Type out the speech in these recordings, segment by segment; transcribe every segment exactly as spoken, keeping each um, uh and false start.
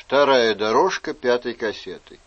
Вторая дорожка пятой кассеты.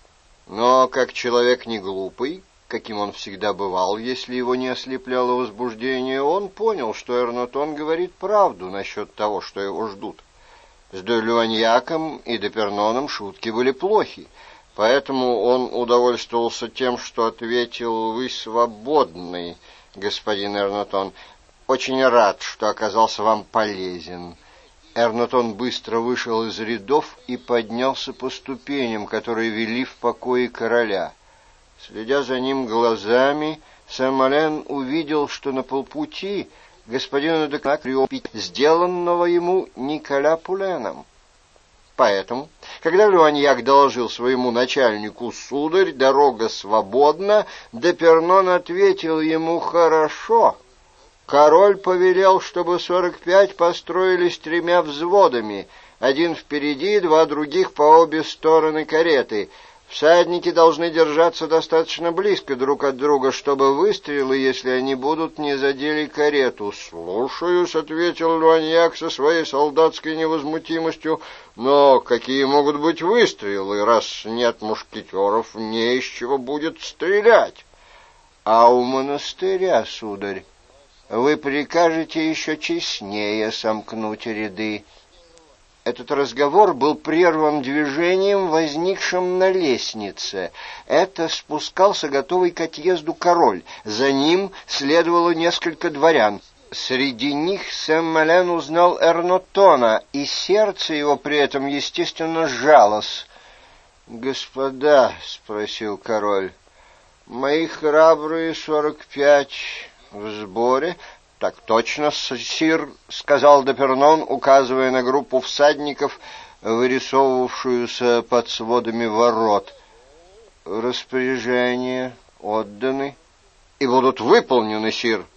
Но как человек не глупый, каким он всегда бывал, если его не ослепляло возбуждение, он понял, что Эрнотон говорит правду насчет того, что его ждут. С де Луаньяком и де Перноном шутки были плохи, поэтому он удовольствовался тем, что ответил: «Вы свободный, господин Эрнотон. Очень рад, что оказался вам полезен». Эрнотон быстро вышел из рядов и поднялся по ступеням, которые вели в покои короля. Следя за ним глазами, Сен-Мален увидел, что на полпути господину де Крио, сделанного ему Николя Пуленом. Поэтому, когда Луаньяк доложил своему начальнику: «Сударь, дорога свободна», де Пернон ответил ему: «Хорошо». Король повелел, чтобы сорок пять построились тремя взводами, один впереди, два других по обе стороны кареты. Всадники должны держаться достаточно близко друг от друга, чтобы выстрелы, если они будут, не задели карету. «Слушаюсь», — ответил Луаньяк со своей солдатской невозмутимостью, «но какие могут быть выстрелы, раз нет мушкетеров, не из чего будет стрелять?» «А у монастыря, сударь, вы прикажете еще честнее сомкнуть ряды». Этот разговор был прерван движением, возникшим на лестнице. Это спускался готовый к отъезду король. За ним следовало несколько дворян. Среди них Сен-Мален узнал Эрнотона, и сердце его при этом, естественно, сжалось. «Господа», — спросил король, — «мои храбрые сорок пять в сборе?» «Так точно, сир», — сказал де Пернон, указывая на группу всадников, вырисовывавшуюся под сводами ворот. «Распоряжения отданы и будут выполнены, сир».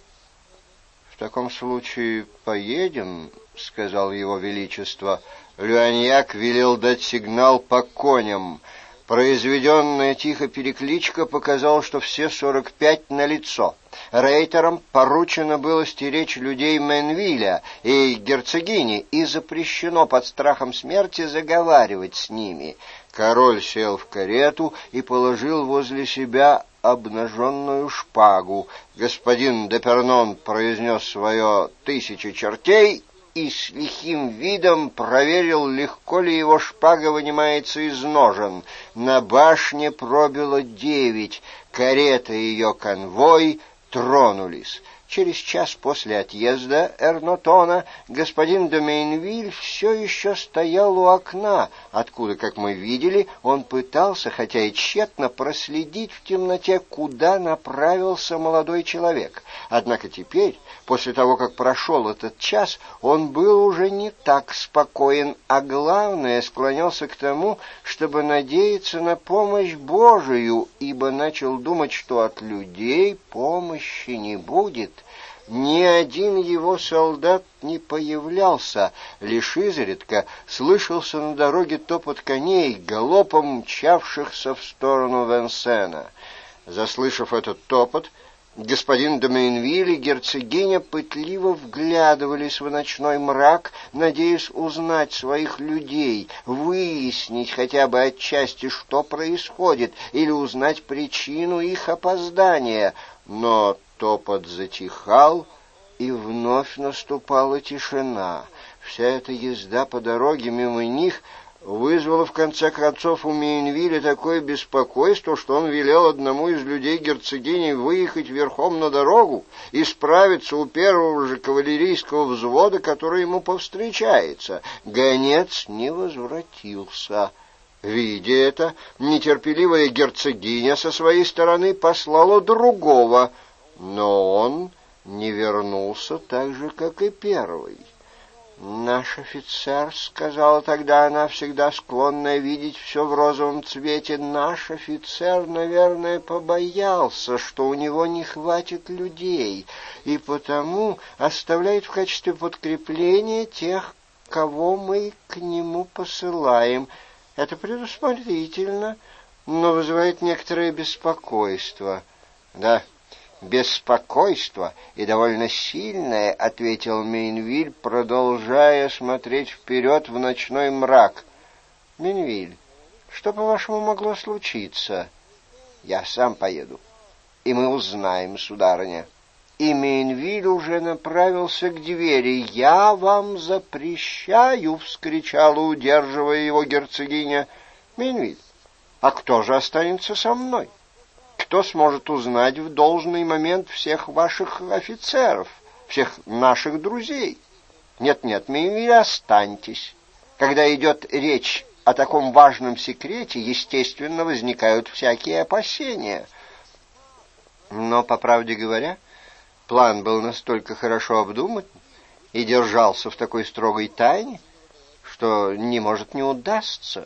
«В таком случае поедем», — сказал его величество. Луаньяк велел дать сигнал по коням. Произведенная тихо перекличка показала, что все сорок пять налицо. Рейтерам поручено было стеречь людей Менвиля и герцогини, и запрещено под страхом смерти заговаривать с ними. Король сел в карету и положил возле себя обнаженную шпагу. Господин де Пернон произнес свое «тысяча чертей» и с лихим видом проверил, легко ли его шпага вынимается из ножен. На башне пробило девять, карета и ее конвой тронулись. Через час после отъезда Эрнотона господин де Мейнвиль все еще стоял у окна, откуда, как мы видели, он пытался, хотя и тщетно, проследить в темноте, куда направился молодой человек. Однако теперь, после того, как прошел этот час, он был уже не так спокоен, а главное, склонялся к тому, чтобы надеяться на помощь Божию, ибо начал думать, что от людей помощи не будет. Ни один его солдат не появлялся, лишь изредка слышался на дороге топот коней, галопом мчавшихся в сторону Венсена. Заслышав этот топот, господин де Мейнвиль и герцогиня пытливо вглядывались в ночной мрак, надеясь узнать своих людей, выяснить хотя бы отчасти, что происходит, или узнать причину их опоздания. Но топот затихал, и вновь наступала тишина. Вся эта езда по дороге мимо них вызвала в конце концов у Мейнвиля такое беспокойство, что он велел одному из людей герцогини выехать верхом на дорогу и справиться у первого же кавалерийского взвода, который ему повстречается. Гонец не возвратился. Видя это, нетерпеливая герцогиня со своей стороны послала другого, но он не вернулся так же, как и первый. «Наш офицер», — сказала тогда она, всегда склонная видеть все в розовом цвете, — «наш офицер, наверное, побоялся, что у него не хватит людей, и потому оставляет в качестве подкрепления тех, кого мы к нему посылаем. Это предусмотрительно, но вызывает некоторое беспокойство». «Да, беспокойство, и довольно сильное», — ответил Мейнвиль, продолжая смотреть вперед в ночной мрак. Мейнвиль, что, по-вашему, могло случиться? Я сам поеду, и мы узнаем, сударыня. И Мейнвиль уже направился к двери. «Я вам запрещаю!» — вскричала, удерживая его герцогиня. «Мейнвиль, а кто же останется со мной? Кто сможет узнать в должный момент всех ваших офицеров, всех наших друзей? Нет-нет, Мейнвиль, останьтесь. Когда идет речь о таком важном секрете, естественно, возникают всякие опасения». Но, по правде говоря, план был настолько хорошо обдуман и держался в такой строгой тайне, что не может не удастся.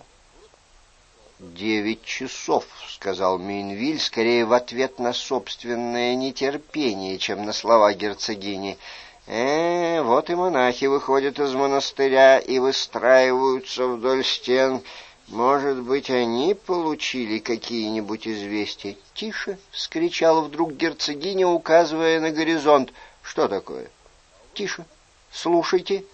«Девять часов», — сказал Мейнвиль, скорее в ответ на собственное нетерпение, чем на слова герцогини. «Э, вот и монахи выходят из монастыря и выстраиваются вдоль стен. Может быть, они получили какие-нибудь известия?» «Тише!» — вскричала вдруг герцогиня, указывая на горизонт. «Что такое?» «Тише! Слушайте!»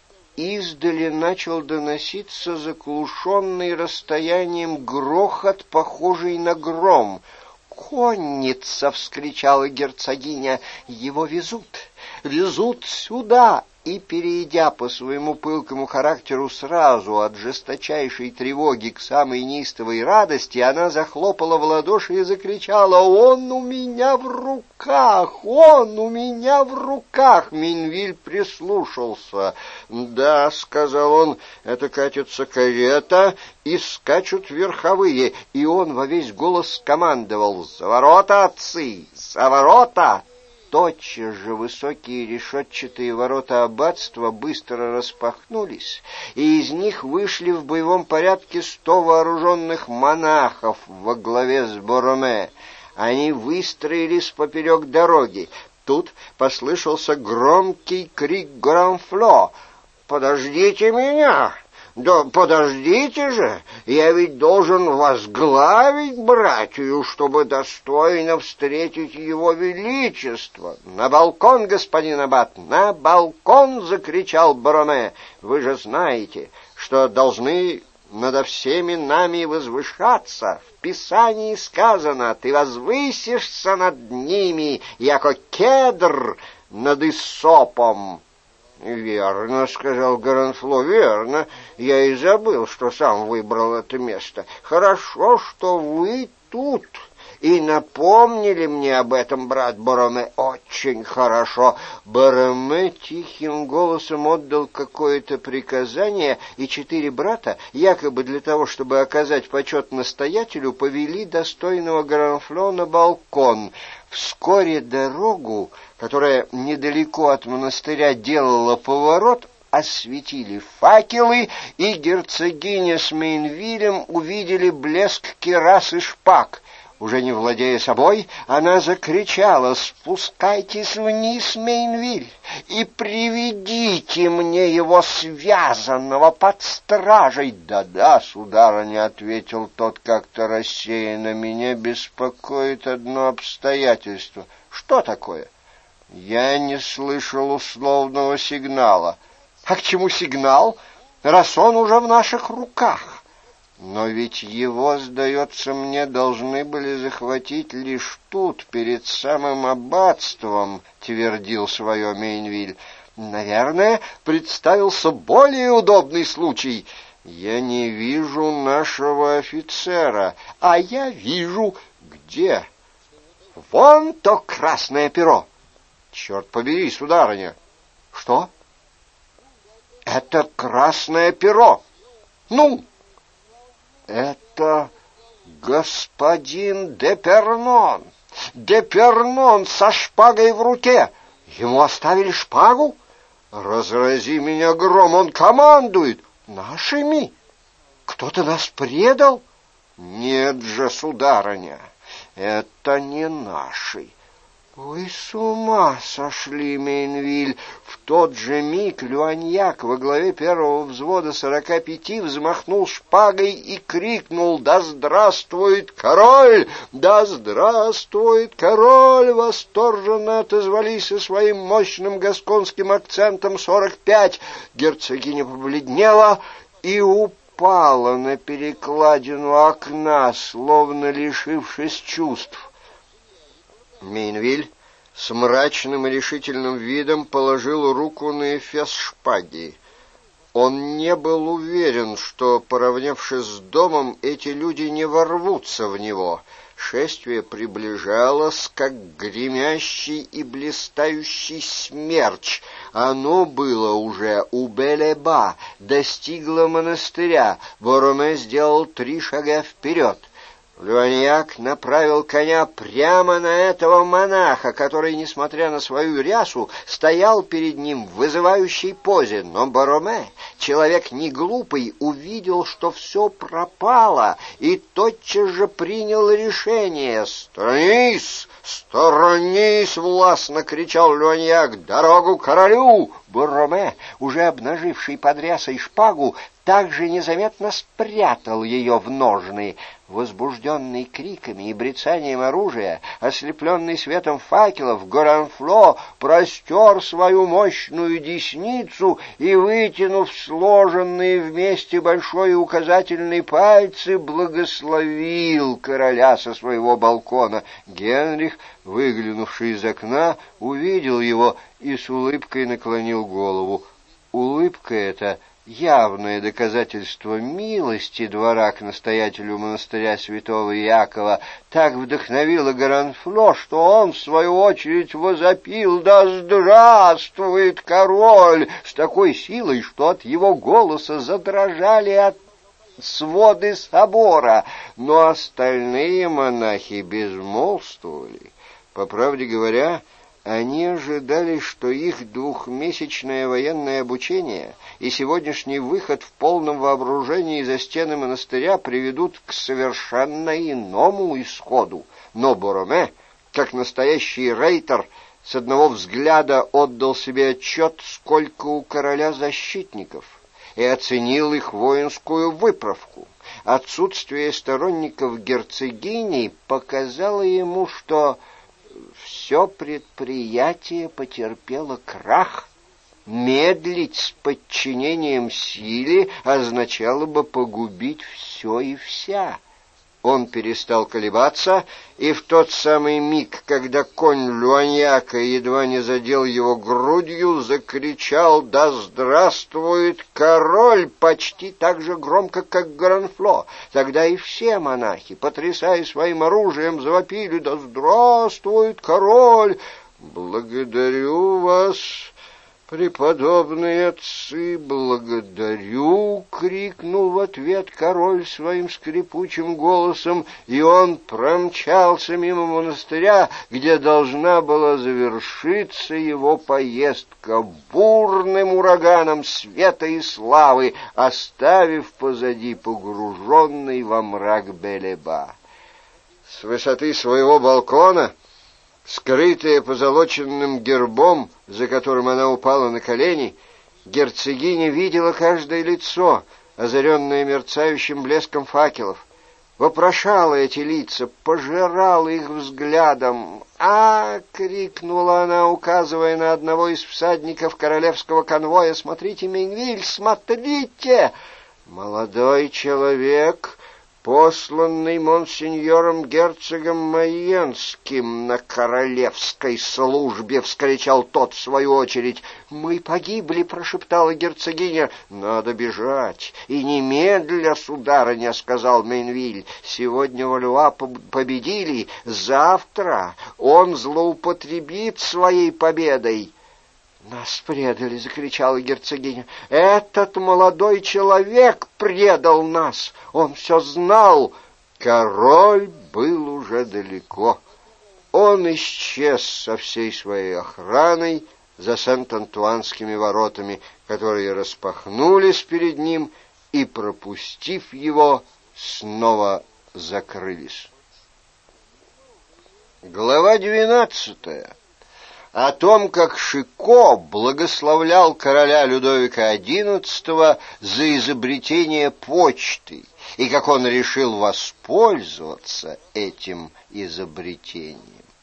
Издали начал доноситься заглушенный расстоянием грохот, похожий на гром. «Конница!» — вскричала герцогиня. «Его везут! Везут сюда!» И, перейдя по своему пылкому характеру сразу от жесточайшей тревоги к самой неистовой радости, она захлопала в ладоши и закричала: «Он у меня в руках! Он у меня в руках!» Мейнвиль прислушался. «Да», — сказал он, — «это катится карета, и скачут верховые». И он во весь голос скомандовал: «За ворота, отцы! За ворота!» Тотчас же высокие решетчатые ворота аббатства быстро распахнулись, и из них вышли в боевом порядке сто вооруженных монахов во главе с Бороме. Они выстроились поперек дороги. Тут послышался громкий крик Гранфло: «Подождите меня! Да подождите же! Я ведь должен возглавить братью, чтобы достойно встретить его величество!» «На балкон, господин аббат, на балкон!» — закричал Бороме. «Вы же знаете, что должны надо всеми нами возвышаться. В Писании сказано: ты возвысишься над ними, яко кедр над Иссопом». «Верно», — сказал Гранфло, — «верно. Я и забыл, что сам выбрал это место. Хорошо, что вы тут и напомнили мне об этом, брат Бороме. Очень хорошо». Бороме тихим голосом отдал какое-то приказание, и четыре брата, якобы для того, чтобы оказать почет настоятелю, повели достойного Гранфло на балкон. Вскоре дорогу, которая недалеко от монастыря делала поворот, осветили факелы, и герцогиня с Мейнвилем увидели блеск кирас и шпаг. Уже не владея собой, она закричала: «Спускайтесь вниз, Мейнвиль, и приведите мне его связанного под стражей». «Да-да, сударыня», — ответил тот как-то рассеянно, — «меня беспокоит одно обстоятельство». «Что такое?» «Я не слышал условного сигнала». «А к чему сигнал, раз он уже в наших руках?» «Но ведь его, сдается мне, должны были захватить лишь тут, перед самым аббатством», — твердил свое Мейнвиль. «Наверное, представился более удобный случай». «Я не вижу нашего офицера». «А я вижу». «Где?» «Вон то красное перо». «Черт побери, сударыня». «Что?» «Это красное перо». «Ну?» «Это господин Депернон! Депернон со шпагой в руке! Ему оставили шпагу? Разрази меня гром, он командует! Нашими? Кто-то нас предал? Нет же, сударыня, это не наши». «Вы с ума сошли, Мейнвиль!» В тот же миг Люаньяк во главе первого взвода сорока пяти взмахнул шпагой и крикнул: «Да здравствует король! Да здравствует король!» Восторженно отозвались со своим мощным гасконским акцентом сорок пять. Герцогиня побледнела и упала упала на перекладину окна, словно лишившись чувств. Мейнвиль с мрачным и решительным видом положил руку на эфес шпаги. Он не был уверен, что, поравнявшись с домом, эти люди не ворвутся в него. Шествие приближалось, как гремящий и блистающий смерч. Оно было уже у Белеба, достигло монастыря. Бороме сделал три шага вперед. Луаньяк направил коня прямо на этого монаха, который, несмотря на свою рясу, стоял перед ним в вызывающей позе. Но Бороме, человек не глупый, увидел, что все пропало, и тотчас же принял решение. «Сторонись! Сторонись!» — властно кричал Луаньяк. «Дорогу королю!» Бороме, уже обнаживший под рясой шпагу, также незаметно спрятал ее в ножны. Возбужденный криками и брецанием оружия, ослепленный светом факелов, Горанфло простер свою мощную десницу и, вытянув сложенные вместе большой и указательный пальцы, благословил короля со своего балкона. Генрих, выглянувший из окна, увидел его и с улыбкой наклонил голову. Улыбка эта, явное доказательство милости двора к настоятелю монастыря святого Иакова, так вдохновило Горанфло, что он, в свою очередь, возопил: «Да здравствует король!» с такой силой, что от его голоса задрожали от своды собора, но остальные монахи безмолвствовали. По правде говоря, они ожидали, что их двухмесячное военное обучение и сегодняшний выход в полном вооружении за стены монастыря приведут к совершенно иному исходу. Но Бороме, как настоящий рейтер, с одного взгляда отдал себе отчет, сколько у короля защитников, и оценил их воинскую выправку. Отсутствие сторонников герцогини показало ему, что все предприятие потерпело крах. Медлить с подчинением силе означало бы погубить все и вся. Он перестал колебаться, и в тот самый миг, когда конь Луаньяка едва не задел его грудью, закричал: «Да здравствует король!» почти так же громко, как Горанфло. Тогда и все монахи, потрясая своим оружием, завопили: «Да здравствует король!» «Благодарю вас, преподобные отцы, благодарю!» — крикнул в ответ король своим скрипучим голосом, и он промчался мимо монастыря, где должна была завершиться его поездка, бурным ураганом света и славы, оставив позади погруженный во мрак Белеба. С высоты своего балкона, скрытая позолоченным гербом, за которым она упала на колени, герцогиня видела каждое лицо, озаренное мерцающим блеском факелов, вопрошала эти лица, пожирала их взглядом. «А!» — крикнула она, указывая на одного из всадников королевского конвоя: «Смотрите, Мейнвиль, смотрите!» Молодой человек, посланный монсеньором герцогом Майенским на королевской службе, — вскричал тот в свою очередь. «Мы погибли!» — прошептала герцогиня. «Надо бежать, и немедля, сударыня!» — сказал Мейнвиль. «Сегодня Валуа победили, завтра он злоупотребит своей победой». «Нас предали!» — закричала герцогиня. «Этот молодой человек предал нас! Он все знал!» Король был уже далеко. Он исчез со всей своей охраной за Сент-Антуанскими воротами, которые распахнулись перед ним и, пропустив его, снова закрылись. Глава двенадцатая. О том, как Шико благословлял короля Людовика одиннадцатого за изобретение почты, и как он решил воспользоваться этим изобретением.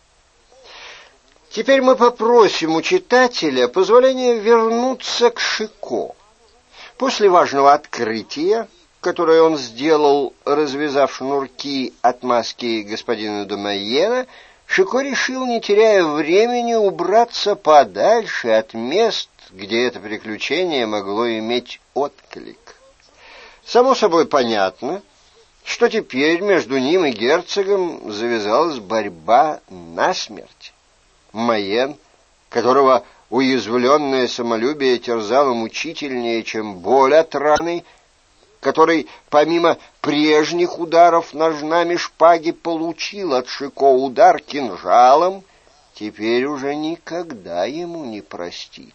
Теперь мы попросим у читателя позволения вернуться к Шико. После важного открытия которое он сделал, развязав шнурки от маски господина де Майена, Шико решил, не теряя времени, убраться подальше от мест, где это приключение могло иметь отклик. Само собой понятно, что теперь между ним и герцогом завязалась борьба насмерть. Майен, которого уязвленное самолюбие терзало мучительнее, чем боль от раны, который, помимо прежних ударов ножнами шпаги, получил от Шико удар кинжалом, теперь уже никогда ему не простит.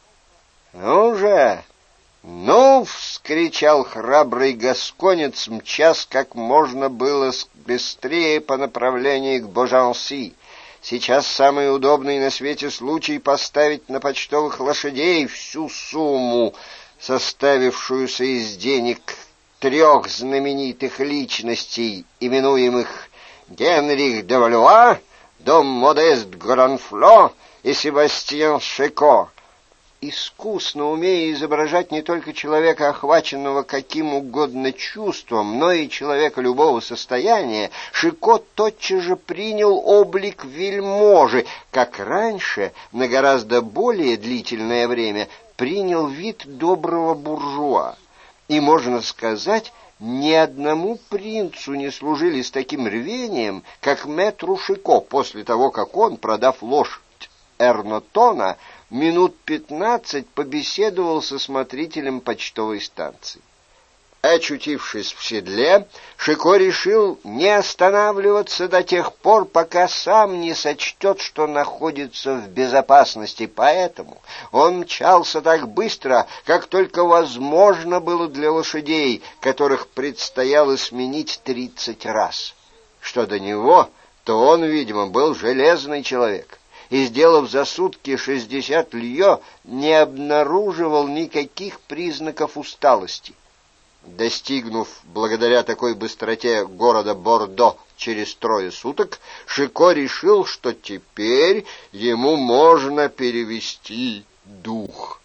«Ну же! Ну!» — вскричал храбрый гасконец, мчась как можно было быстрее по направлению к Божанси. «Сейчас самый удобный на свете случай поставить на почтовых лошадей всю сумму, составившуюся из денег трех знаменитых личностей, именуемых Генрих де Валуа, дом Модест Гранфло и Себастьян Шико». Искусно умея изображать не только человека, охваченного каким угодно чувством, но и человека любого состояния, Шико тотчас же принял облик вельможи, как раньше, на гораздо более длительное время, принял вид доброго буржуа. И, можно сказать, ни одному принцу не служили с таким рвением, как мэтру Шико, после того, как он, продав лошадь Эрнотона, минут пятнадцать побеседовал со смотрителем почтовой станции. Очутившись в седле, Шико решил не останавливаться до тех пор, пока сам не сочтет, что находится в безопасности. Поэтому он мчался так быстро, как только возможно было для лошадей, которых предстояло сменить тридцать раз. Что до него, то он, видимо, был железный человек, и, сделав за сутки шестьдесят лье, не обнаруживал никаких признаков усталости. Достигнув благодаря такой быстроте города Бордо через трое суток, Шико решил, что теперь ему можно перевести дух.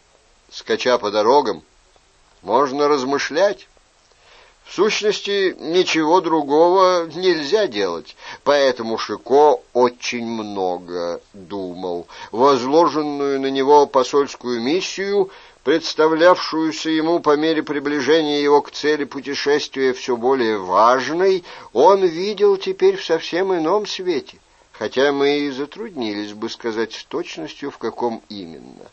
Скача по дорогам, можно размышлять. В сущности, ничего другого нельзя делать, поэтому Шико очень много думал. Возложенную на него посольскую миссию, представлявшуюся ему по мере приближения его к цели путешествия все более важной, он видел теперь в совсем ином свете, хотя мы и затруднились бы сказать с точностью, в каком именно.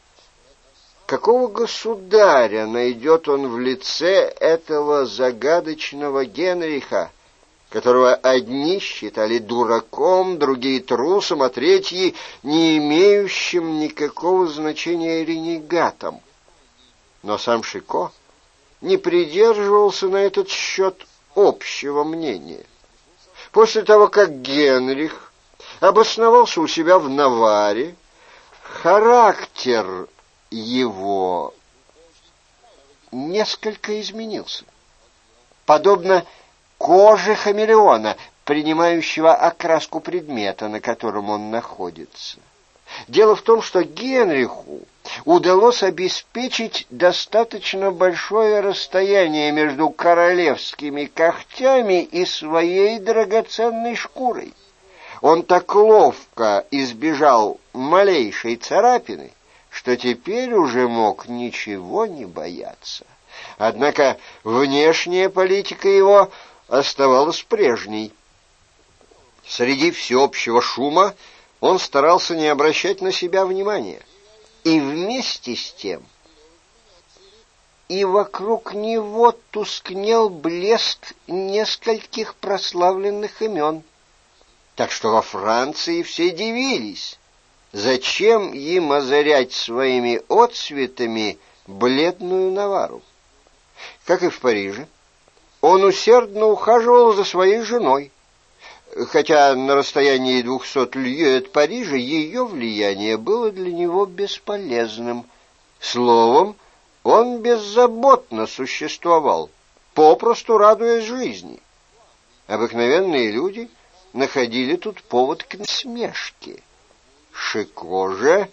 Какого государя найдет он в лице этого загадочного Генриха, которого одни считали дураком, другие трусом, а третьи не имеющим никакого значения ренегатом? Но сам Шико не придерживался на этот счет общего мнения. После того, как Генрих обосновался у себя в Наварре, характер его несколько изменился, подобно коже хамелеона, принимающего окраску предмета, на котором он находится. Дело в том, что Генриху удалось обеспечить достаточно большое расстояние между королевскими когтями и своей драгоценной шкурой. Он так ловко избежал малейшей царапины, что теперь уже мог ничего не бояться. Однако внешняя политика его оставалась прежней. Среди всеобщего шума он старался не обращать на себя внимания. И вместе с тем и вокруг него тускнел блеск нескольких прославленных имен. Так что во Франции все дивились, зачем им озарять своими отсветами бледную Наварру. Как и в Париже, он усердно ухаживал за своей женой, хотя на расстоянии двухсот лье от Парижа ее влияние было для него бесполезным. Словом, он беззаботно существовал, попросту радуясь жизни. Обыкновенные люди находили тут повод к насмешке. Шико же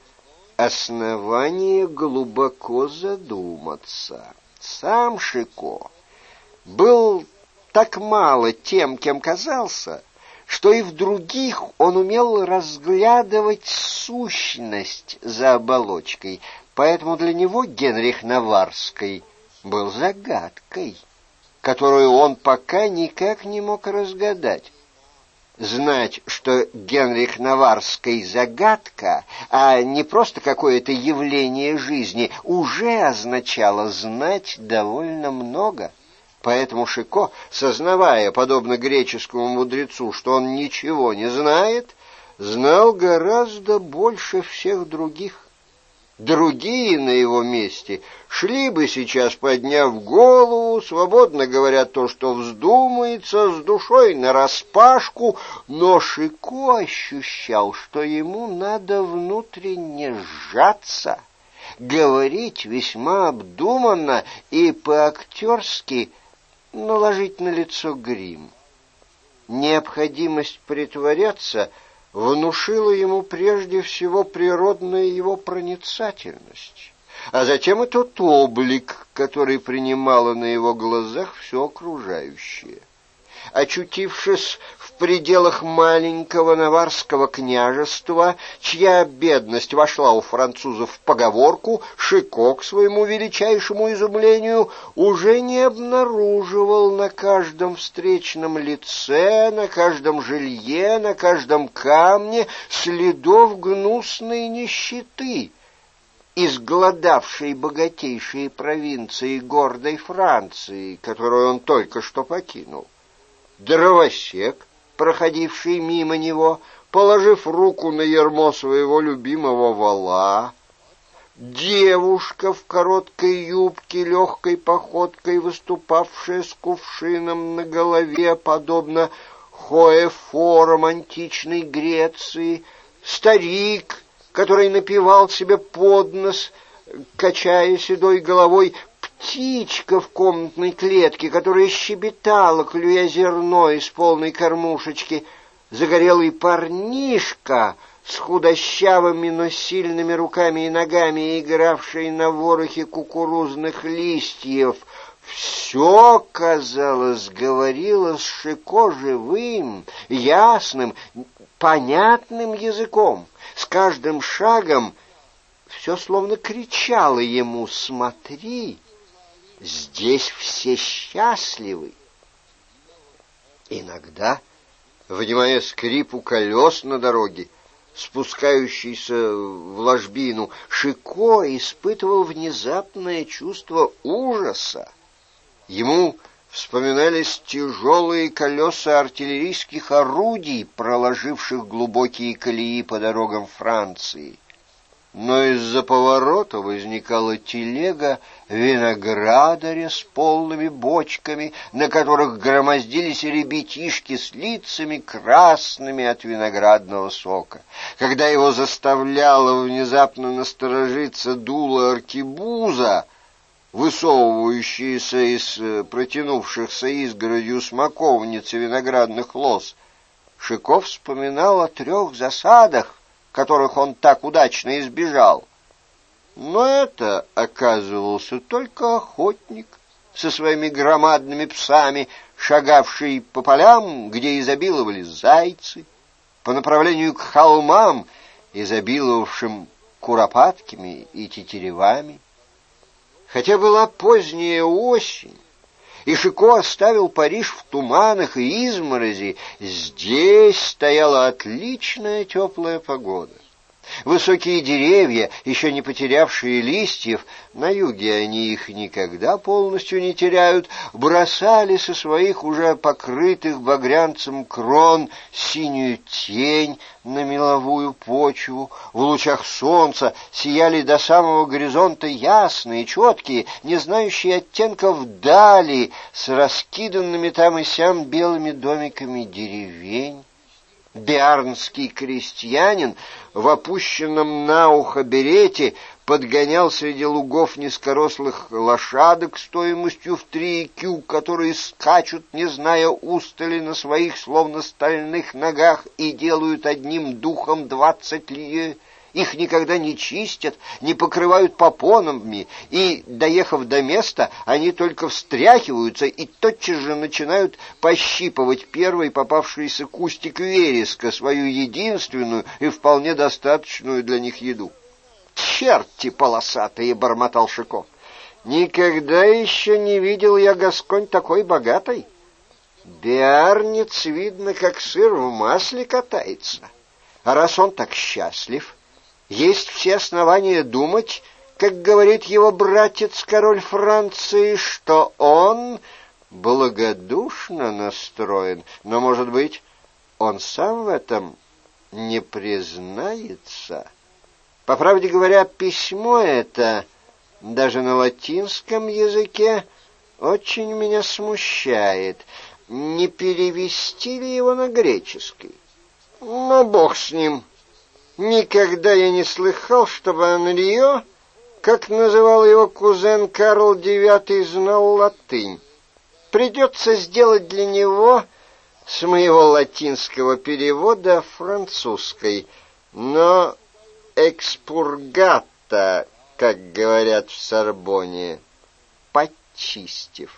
основание глубоко задуматься. Сам Шико был так мало тем, кем казался, что и в других он умел разглядывать сущность за оболочкой, поэтому для него Генрих Наварский был загадкой, которую он пока никак не мог разгадать. Знать, что Генрих Наварский загадка, а не просто какое-то явление жизни, уже означало знать довольно много. Поэтому Шико, сознавая, подобно греческому мудрецу, что он ничего не знает, знал гораздо больше всех других. Другие на его месте шли бы сейчас, подняв голову, свободно говоря то, что вздумается, с душой нараспашку, но Шико ощущал, что ему надо внутренне сжаться, говорить весьма обдуманно и по-актерски наложить на лицо грим. Необходимость притворяться внушила ему прежде всего природная его проницательность, а затем и тот облик, который принимало на его глазах все окружающее. Очутившись в пределах маленького наварского княжества, чья бедность вошла у французов в поговорку, Шико, к своему величайшему изумлению, уже не обнаруживал на каждом встречном лице, на каждом жилье, на каждом камне следов гнусной нищеты, изголодавшей богатейшие провинции гордой Франции, которую он только что покинул. Дровосек, проходивший мимо него, положив руку на ярмо своего любимого вола, девушка в короткой юбке, легкой походкой, выступавшая с кувшином на голове, подобно хоэфорам античной Греции, старик, который напевал себе под нос, качая седой головой, птичка в комнатной клетке, которая щебетала, клюя зерно из полной кормушечки, загорелый парнишка с худощавыми, но сильными руками и ногами, игравший на ворохе кукурузных листьев. Все, казалось, говорило с Шико живым, ясным, понятным языком. С каждым шагом все словно кричало ему: «Смотри, здесь все счастливы». Иногда, внимая скрипу колес на дороге, спускающейся в ложбину, Шико испытывал внезапное чувство ужаса. Ему вспоминались тяжелые колеса артиллерийских орудий, проложивших глубокие колеи по дорогам Франции. Но из-за поворота возникала телега виноградаря с полными бочками, на которых громоздились ребятишки с лицами красными от виноградного сока. Когда его заставляло внезапно насторожиться дуло аркебуза, высовывающиеся из протянувшихся изгородью смоковницы виноградных лоз, Шико вспоминал о трех засадах, которых он так удачно избежал. Но это оказывался только охотник со своими громадными псами, шагавший по полям, где изобиловали зайцы, по направлению к холмам, изобиловавшим куропатками и тетеревами. Хотя была поздняя осень, и Шико оставил Париж в туманах и изморози, здесь стояла отличная теплая погода. Высокие деревья, еще не потерявшие листьев, на юге они их никогда полностью не теряют, бросали со своих уже покрытых багрянцем крон синюю тень на меловую почву. В лучах солнца сияли до самого горизонта ясные, четкие, не знающие оттенков дали, с раскиданными там и сям белыми домиками деревень. Биарнский крестьянин в опущенном на ухо берете подгонял среди лугов низкорослых лошадок стоимостью в три кю, которые скачут, не зная устали, на своих словно стальных ногах и делают одним духом двадцать лье. Их никогда не чистят, не покрывают попонами, и, доехав до места, они только встряхиваются и тотчас же начинают пощипывать первый попавшийся кустик вереска, свою единственную и вполне достаточную для них еду. «Черти полосатые!» — бормотал Шико. «Никогда еще не видел я, Гасконь, такой богатой. Биарниц, видно, как сыр в масле катается. А раз он так счастлив, есть все основания думать, как говорит его братец, король Франции, что он благодушно настроен. Но, может быть, он сам в этом не признается. По правде говоря, письмо это, даже на латинском языке, очень меня смущает. Не перевести ли его на греческий? Но бог с ним. Никогда я не слыхал, чтобы Анрио, как называл его кузен Карл девятый, знал латынь. Придется сделать для него с моего латинского перевода французской, но экспургата, как говорят в Сорбонне, почистив.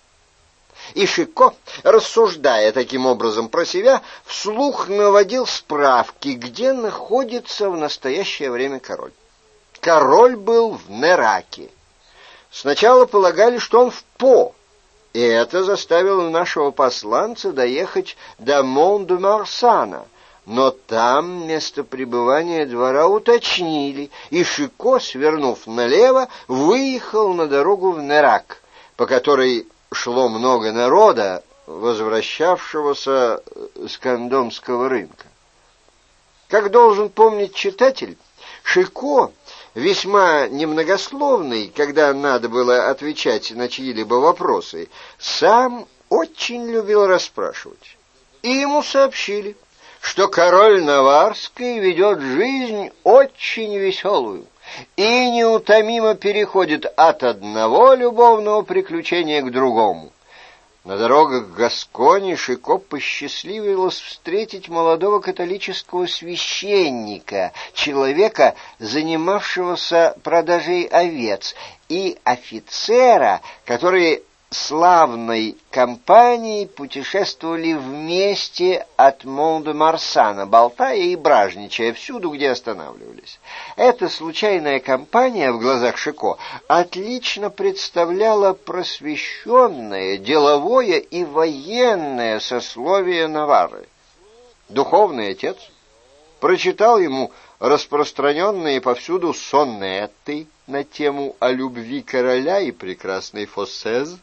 И Шико, рассуждая таким образом про себя, вслух наводил справки, где находится в настоящее время король. Король был в Нераке. Сначала полагали, что он в По, и это заставило нашего посланца доехать до Мон-де-Марсана. Но там место пребывания двора уточнили, и Шико, свернув налево, выехал на дорогу в Нерак, по которой шло много народа, возвращавшегося с Кондомского рынка. Как должен помнить читатель, Шико, весьма немногословный, когда надо было отвечать на чьи-либо вопросы, сам очень любил расспрашивать. И ему сообщили, что король Наварский ведет жизнь очень веселую и неутомимо переходит от одного любовного приключения к другому. На дорогах Гаскони Шико посчастливилось встретить молодого католического священника, человека, занимавшегося продажей овец, и офицера, которые славной компанией путешествовали вместе от Мон-де-Марсана, болтая и бражничая всюду, где останавливались. Эта случайная компания в глазах Шико отлично представляла просвещенное, деловое и военное сословие Наварры. Духовный отец прочитал ему распространенные повсюду сонеты на тему о любви короля и прекрасной Фоссез,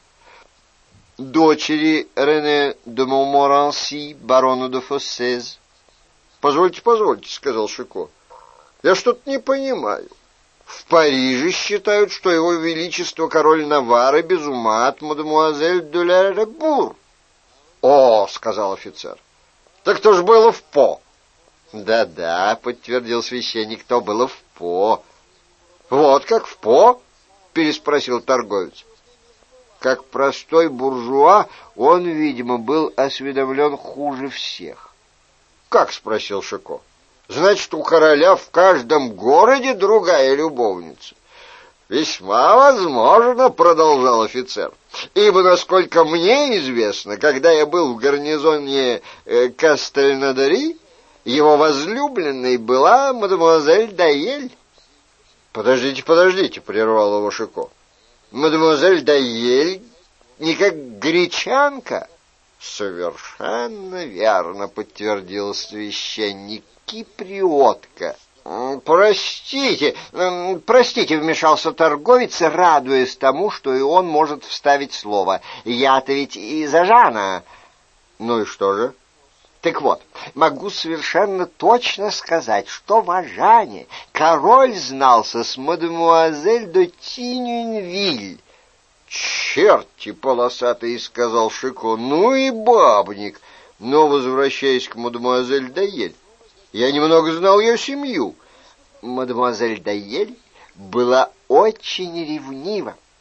дочери Рене де Монморанси, барона де Фоссез. «Позвольте, позвольте», — сказал Шико, — «я что-то не понимаю. В Париже считают, что его величество король Наварры без ума от мадемуазель де ля Регур». «О», — сказал офицер, — «так то ж было в По». «Да-да», — подтвердил священник, — «то было в По». «Вот как в По?» — переспросил торговец. Как простой буржуа, он, видимо, был осведомлен хуже всех. «Как?» — спросил Шико. «Значит, у короля в каждом городе другая любовница?» «Весьма возможно», — продолжал офицер, «ибо, насколько мне известно, когда я был в гарнизоне э, Кастельнадари, его возлюбленной была мадемуазель Дайель». «Подождите, подождите», — прервал его Шико. «Мадемуазель Дайель не как гречанка?» «Совершенно верно», — подтвердил священник, — «киприотка». «Простите, простите», — вмешался торговец, радуясь тому, что и он может вставить слово. «Я-то ведь из Ажана». «Ну и что же?» «Так вот, могу совершенно точно сказать, что в Ажане король знался с мадемуазель де Тинюнвиль». «Черти полосатые», — сказал Шико, — «ну и бабник». Но, возвращаясь к мадемуазель Дайель, я немного знал ее семью. Мадемуазель Дайель была очень ревнива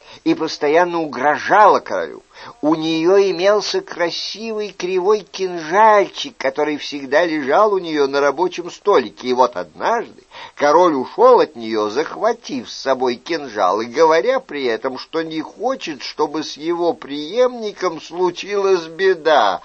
и постоянно угрожала королю. У нее имелся красивый кривой кинжальчик, который всегда лежал у нее на рабочем столике. И вот однажды король ушел от нее, захватив с собой кинжал, и говоря при этом, что не хочет, чтобы с его преемником случилась беда.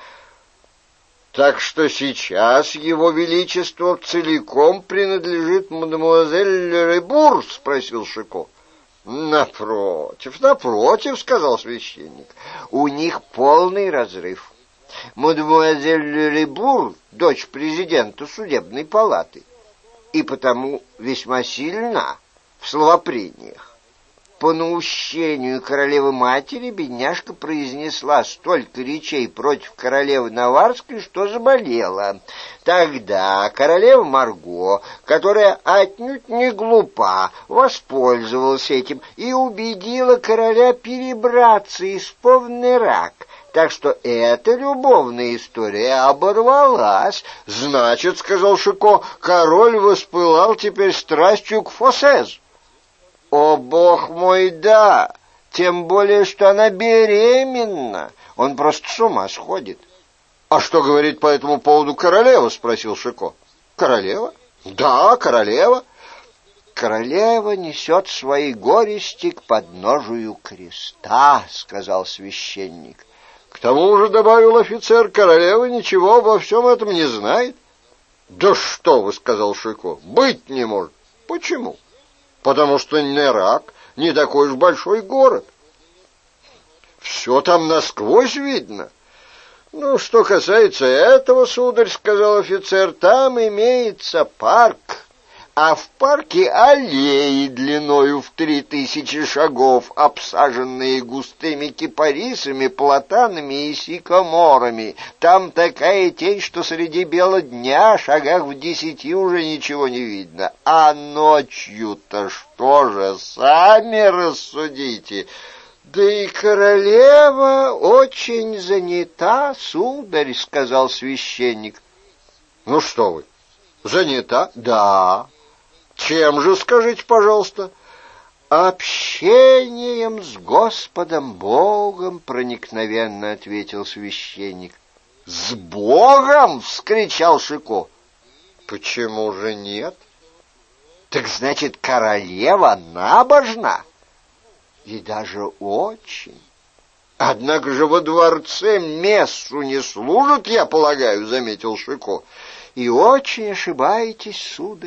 Так что сейчас его величество целиком принадлежит мадемуазель Лерибур? — спросил Шико. — Напротив, напротив, — сказал священник, — у них полный разрыв. Мадемуазель Лерибур — дочь президента судебной палаты, и потому весьма сильна в словопрениях. По наущению королевы-матери бедняжка произнесла столько речей против королевы Наварской, что заболела. Тогда королева Марго, которая отнюдь не глупа, воспользовалась этим и убедила короля перебраться из Повнерак. Так что эта любовная история оборвалась. — Значит, — сказал Шико, — король воспылал теперь страстью к Фосезу. «О, бог мой, да! Тем более, что она беременна. Он просто с ума сходит». «А что говорит по этому поводу королева?» — спросил Шико. «Королева? Да, королева». «Королева несет свои горести к подножию креста», — сказал священник. «К тому же, — добавил офицер, — королева ничего обо всем этом не знает». «Да что вы!» — сказал Шико. «Быть не может». «Почему?» «Потому что Нерак не такой уж большой город. Все там насквозь видно». «Ну, что касается этого, сударь, — сказал офицер, — там имеется парк, а в парке аллеи длиною в три тысячи шагов, обсаженные густыми кипарисами, платанами и сикаморами. Там такая тень, что среди бела дня, шагах в десяти, уже ничего не видно. А ночью-то что же, сами рассудите». «Да и королева очень занята, сударь, — сказал священник». «Ну что вы, занята?» «Да». «Чем же, скажите, пожалуйста?» «Общением с Господом Богом», — проникновенно ответил священник. «С Богом?» — вскричал Шико. «Почему же нет?» «Так значит, королева набожна?» «И даже очень. Однако же во дворце мессу не служат, я полагаю», — заметил Шико. «И очень ошибаетесь, сударь.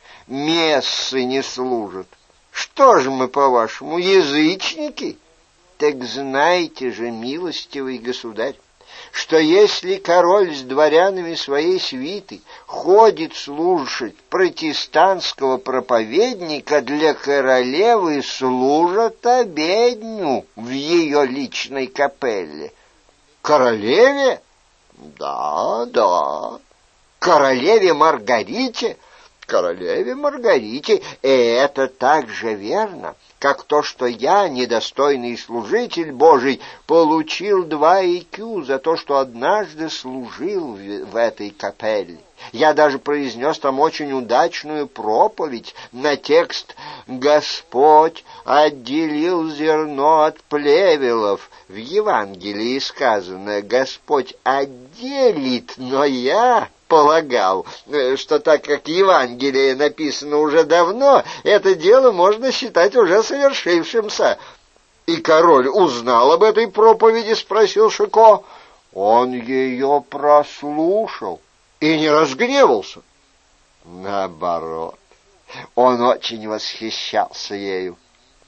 Мессы не служат. Что же мы, по-вашему, язычники? Так знаете же, милостивый государь, что если король с дворянами своей свиты ходит слушать протестантского проповедника, для королевы служат обедню в ее личной капелле». «Королеве?» «Да, да. Королеве Маргарите?» «Королеве Маргарите, и это так же верно, как то, что я, недостойный служитель Божий, получил два И Кью за то, что однажды служил в, в этой капелле. Я даже произнес там очень удачную проповедь на текст «Господь отделил зерно от плевелов». В Евангелии сказано «Господь отделит», но я полагал, что так как Евангелие написано уже давно, это дело можно считать уже совершившимся. «И король узнал об этой проповеди?» — спросил Шико. «Он ее прослушал и не разгневался». «Наоборот, он очень восхищался ею».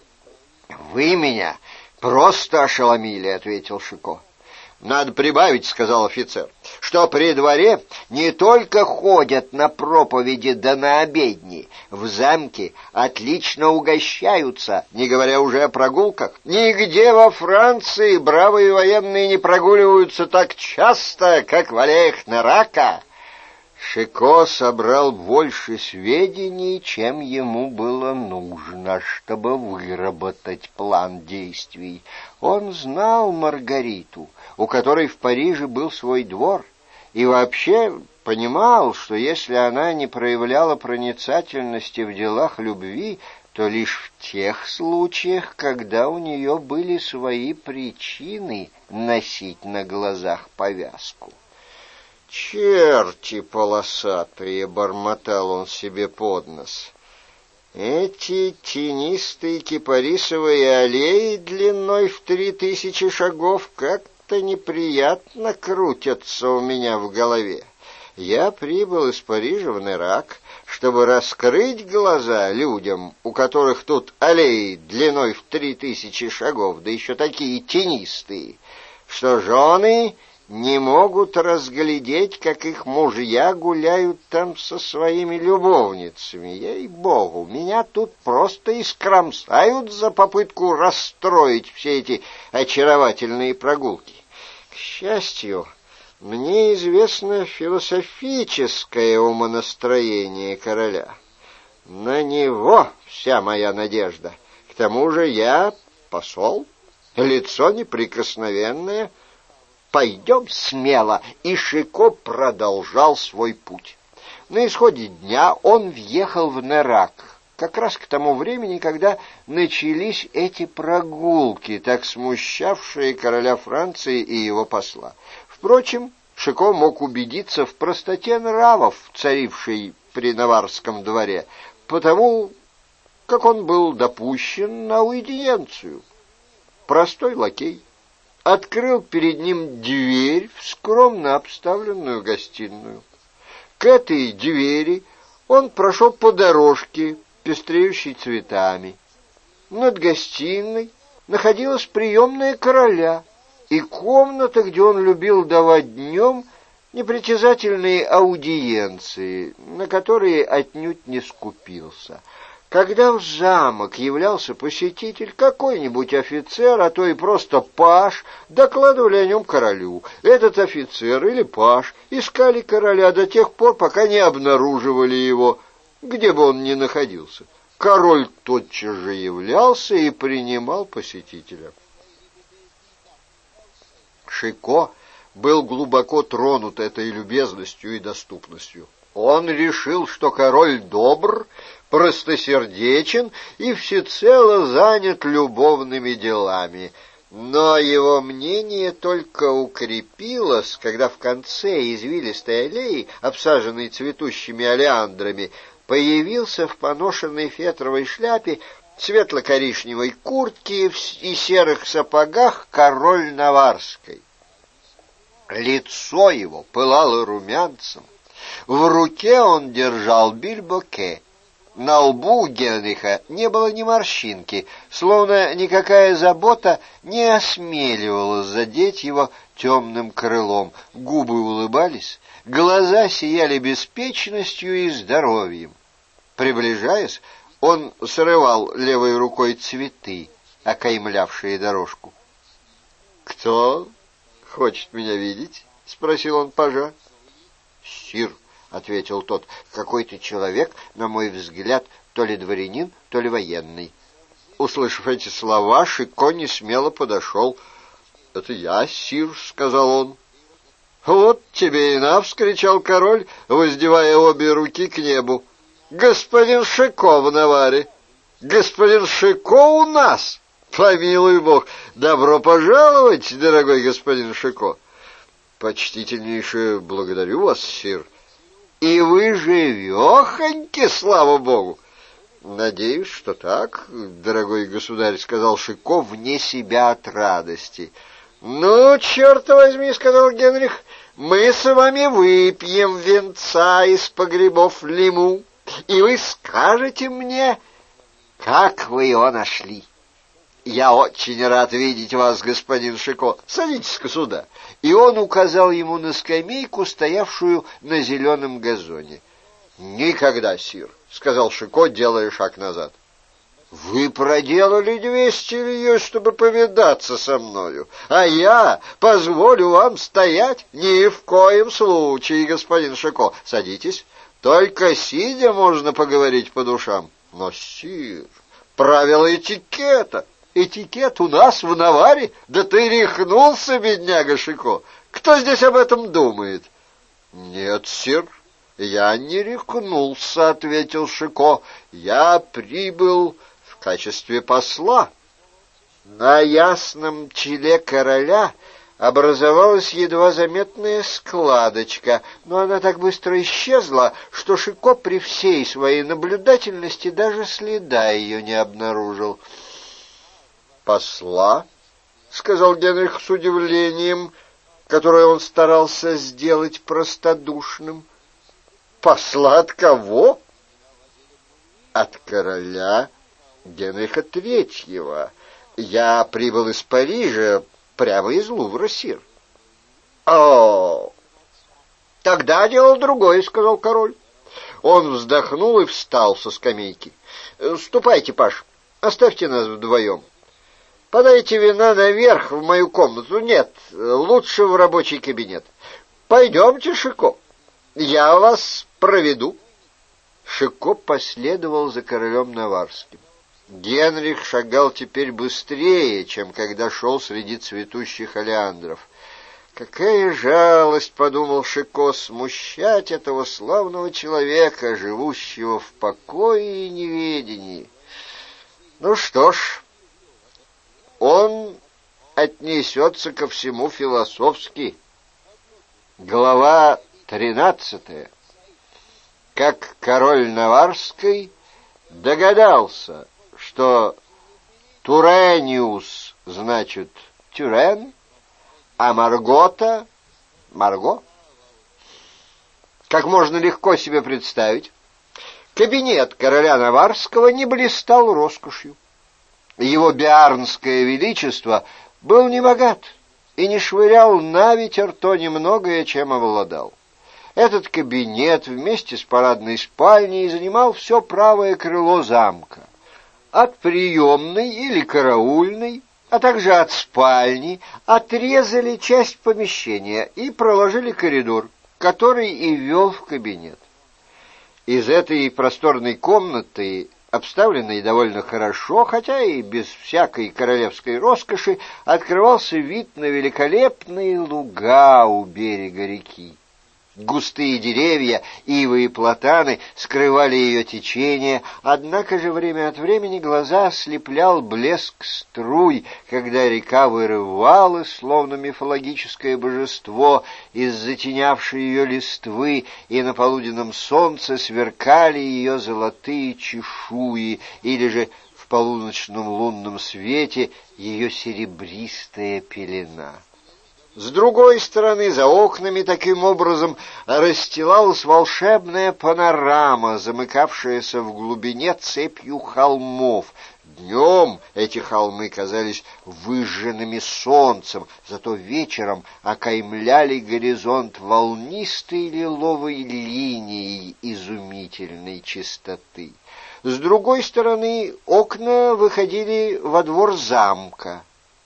«Вы меня просто ошеломили», — ответил Шико. «Надо прибавить, — сказал офицер, — что при дворе не только ходят на проповеди да на обедни, в замке отлично угощаются, не говоря уже о прогулках. Нигде во Франции бравые военные не прогуливаются так часто, как в аллеях Нерака». Шико собрал больше сведений, чем ему было нужно, чтобы выработать план действий. Он знал Маргариту, у которой в Париже был свой двор, и вообще понимал, что если она не проявляла проницательности в делах любви, то лишь в тех случаях, когда у нее были свои причины носить на глазах повязку. «Черти полосатые!» — бормотал он себе под нос. «Эти тенистые кипарисовые аллеи длиной в три тысячи шагов как-то неприятно крутятся у меня в голове. Я прибыл из Парижа в Нерак, чтобы раскрыть глаза людям, у которых тут аллеи длиной в три тысячи шагов, да еще такие тенистые, что жены не могут разглядеть, как их мужья гуляют там со своими любовницами. Ей-богу, меня тут просто искромсают за попытку расстроить все эти очаровательные прогулки. К счастью, мне известно философическое умонастроение короля. На него вся моя надежда. К тому же я посол, лицо неприкосновенное. Пойдем смело!» И Шико продолжал свой путь. На исходе дня он въехал в Нерак, как раз к тому времени, когда начались эти прогулки, так смущавшие короля Франции и его посла. Впрочем, Шико мог убедиться в простоте нравов, царившей при Наварском дворе, потому как он был допущен на аудиенцию. Простой лакей открыл перед ним дверь в скромно обставленную гостиную. К этой двери он прошел по дорожке, пестреющей цветами. Над гостиной находилась приемная короля и комната, где он любил давать днем непритязательные аудиенции, на которые отнюдь не скупился. Когда в замок являлся посетитель, какой-нибудь офицер, а то и просто паж, докладывали о нем королю. Этот офицер или паж искали короля до тех пор, пока не обнаруживали его, где бы он ни находился. Король тотчас же являлся и принимал посетителя. Шико был глубоко тронут этой любезностью и доступностью. Он решил, что король добр, простосердечен и всецело занят любовными делами. Но его мнение только укрепилось, когда в конце извилистой аллеи, обсаженной цветущими олеандрами, появился в поношенной фетровой шляпе, светло-коричневой куртке и серых сапогах король Наварской. Лицо его пылало румянцем. В руке он держал бильбоке. На лбу у Генриха не было ни морщинки, словно никакая забота не осмеливалась задеть его темным крылом. Губы улыбались, глаза сияли беспечностью и здоровьем. Приближаясь, он срывал левой рукой цветы, окаймлявшие дорожку. «Кто хочет меня видеть?» — спросил он пажа. «Сир», — ответил тот, — «какой-то человек, на мой взгляд, то ли дворянин, то ли военный». Услышав эти слова, Шико несмело подошел. «Это я, сир», — сказал он. «Вот тебе и на!» — вскричал король, воздевая обе руки к небу. «Господин Шико в Наваре! Господин Шико у нас! Помилуй бог! Добро пожаловать, дорогой господин Шико!» «Почтительнейше благодарю вас, сир». «И вы живехоньки, слава богу!» «Надеюсь, что так, дорогой государь», — сказал Шико вне себя от радости. «Ну, черт возьми», — сказал Генрих, — «мы с вами выпьем венца из погребов Лиму, и вы скажете мне, как вы его нашли». «Я очень рад видеть вас, господин Шико. Садитесь-ка сюда». И он указал ему на скамейку, стоявшую на зеленом газоне. «Никогда, сир», — сказал Шико, делая шаг назад. «Вы проделали двести лье, чтобы повидаться со мною, а я позволю вам стоять? Ни в коем случае, господин Шико. Садитесь. Только сидя можно поговорить по душам». «Но, сир, правила этикета». «Этикет у нас в Наваре? Да ты рехнулся, бедняга Шико! Кто здесь об этом думает?» «Нет, сир, «Я не рехнулся», — ответил Шико. «Я прибыл в качестве посла». На ясном челе короля образовалась едва заметная складочка, но она так быстро исчезла, что Шико при всей своей наблюдательности даже следа ее не обнаружил. «Посла?» — сказал Генрих с удивлением, которое он старался сделать простодушным. «Посла от кого?» «От короля Генриха Третьего. Я прибыл из Парижа, прямо из Лувра, сир». «О, тогда дело другое», — сказал король. Он вздохнул и встал со скамейки. «Ступайте, паш, оставьте нас вдвоем. Подайте вина наверх в мою комнату. Нет, лучше в рабочий кабинет. Пойдемте, Шико, я вас проведу». Шико последовал за королем Наварским. Генрих шагал теперь быстрее, чем когда шел среди цветущих олеандров. «Какая жалость, — подумал Шико, — смущать этого славного человека, живущего в покое и неведении. Ну что ж, он отнесется ко всему философски». Глава тринадцатая. Как король Наварский догадался, что Турениус значит Тюрен, а Маргота — Марго. Как можно легко себе представить, кабинет короля Наварского не блистал роскошью. Его биарнское величество был небогат и не швырял на ветер то немногое, чем обладал. Этот кабинет вместе с парадной спальней занимал все правое крыло замка. От приемной или караульной, а также от спальни отрезали часть помещения и проложили коридор, который и вел в кабинет. Из этой просторной комнаты, обставленной довольно хорошо, хотя и без всякой королевской роскоши, открывался вид на великолепные луга у берега реки. Густые деревья, ивы и платаны скрывали ее течение, однако же время от времени глаза ослеплял блеск струй, когда река вырывалась, словно мифологическое божество, из затенявшей ее листвы, и на полуденном солнце сверкали ее золотые чешуи, или же в полуночном лунном свете ее серебристая пелена. С другой стороны, за окнами таким образом расстилалась волшебная панорама, замыкавшаяся в глубине цепью холмов. Днем эти холмы казались выжженными солнцем, зато вечером окаймляли горизонт волнистой лиловой линией изумительной чистоты. С другой стороны, окна выходили во двор замка.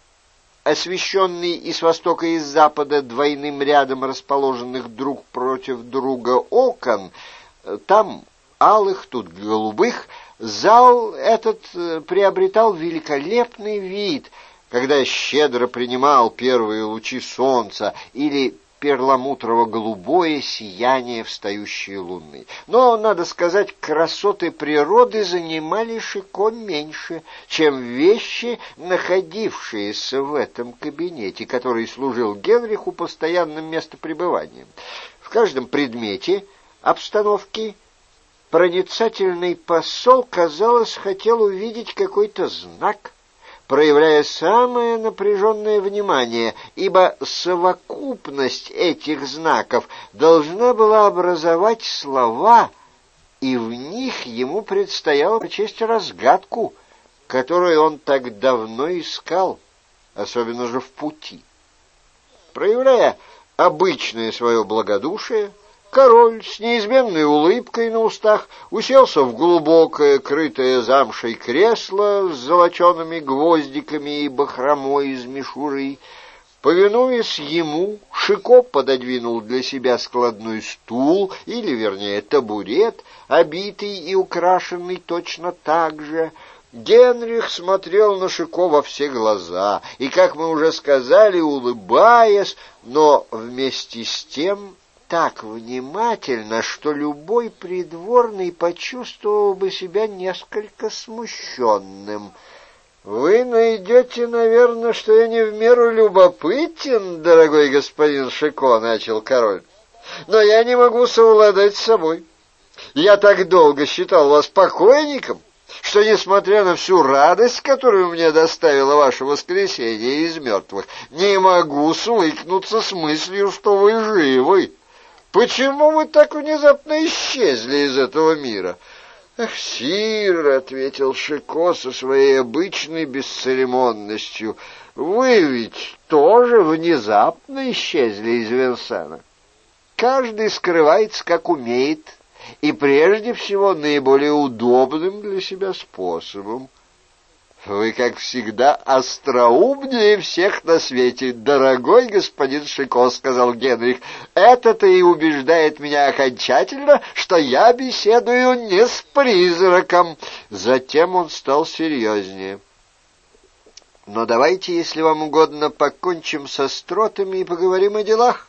Освещенный и с востока, и с запада двойным рядом расположенных друг против друга окон, там алых, тут голубых, зал этот приобретал великолепный вид, когда щедро принимал первые лучи солнца или перламутрово-голубое сияние встающей луны. Но, надо сказать, красоты природы занимали Шико меньше, чем вещи, находившиеся в этом кабинете, который служил Генриху постоянным местопребыванием. В каждом предмете обстановки проницательный посол, казалось, хотел увидеть какой-то знак, проявляя самое напряженное внимание, ибо совокупность этих знаков должна была образовать слова, и в них ему предстояло прочесть разгадку, которую он так давно искал, особенно же в пути. Проявляя обычное свое благодушие, король с неизменной улыбкой на устах уселся в глубокое, крытое замшей кресло с золочеными гвоздиками и бахромой из мишуры. Повинуясь ему, Шико пододвинул для себя складной стул, или, вернее, табурет, обитый и украшенный точно так же. Генрих смотрел на Шико во все глаза, и, как мы уже сказали, улыбаясь, но вместе с тем так внимательно, что любой придворный почувствовал бы себя несколько смущенным. «Вы найдете, наверное, что я не в меру любопытен, дорогой господин Шико», — начал король. «Но я не могу совладать с собой. Я так долго считал вас покойником, что, несмотря на всю радость, которую мне доставило ваше воскресение из мертвых, не могу свыкнуться с мыслью, что вы живы. Почему вы так внезапно исчезли из этого мира?» «Ах, сир», — ответил Шико со своей обычной бесцеремонностью, — «вы ведь тоже внезапно исчезли из Венсана. Каждый скрывается, как умеет, и прежде всего наиболее удобным для себя способом. Вы, как всегда, остроумнее всех на свете, дорогой господин Шико, — сказал Генрих. — Это-то и убеждает меня окончательно, что я беседую не с призраком. Затем он стал серьезнее. — Но давайте, если вам угодно, покончим со остротами и поговорим о делах.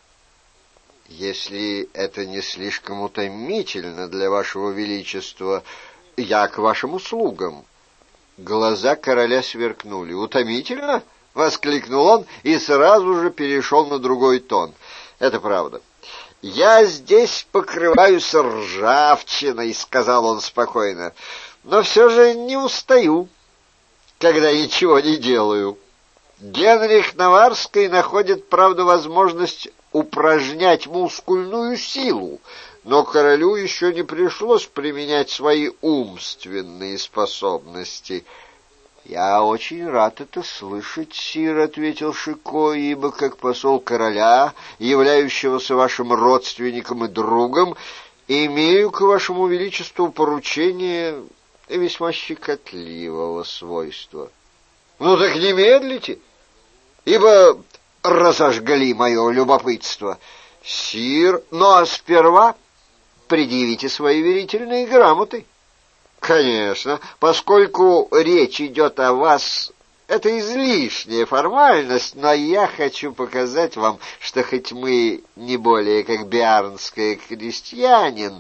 Если это не слишком утомительно для вашего величества, я к вашим услугам. Глаза короля сверкнули. «Утомительно?» — воскликнул он и сразу же перешел на другой тон. «Это правда. Я здесь покрываюсь ржавчиной», — сказал он спокойно, — «но все же не устаю, когда ничего не делаю. Генрих Наварский находит, правда, возможность упражнять мускульную силу, но королю еще не пришлось применять свои умственные способности». «Я очень рад это слышать, сир», — ответил Шико, — «ибо как посол короля, являющегося вашим родственником и другом, имею к вашему величеству поручение весьма щекотливого свойства». «Ну так не медлите, ибо разожгли мое любопытство». «Сир, но сперва предъявите свои верительные грамоты». «Конечно, поскольку речь идет о вас, это излишняя формальность, но я хочу показать вам, что хоть мы не более как биарнский крестьянин,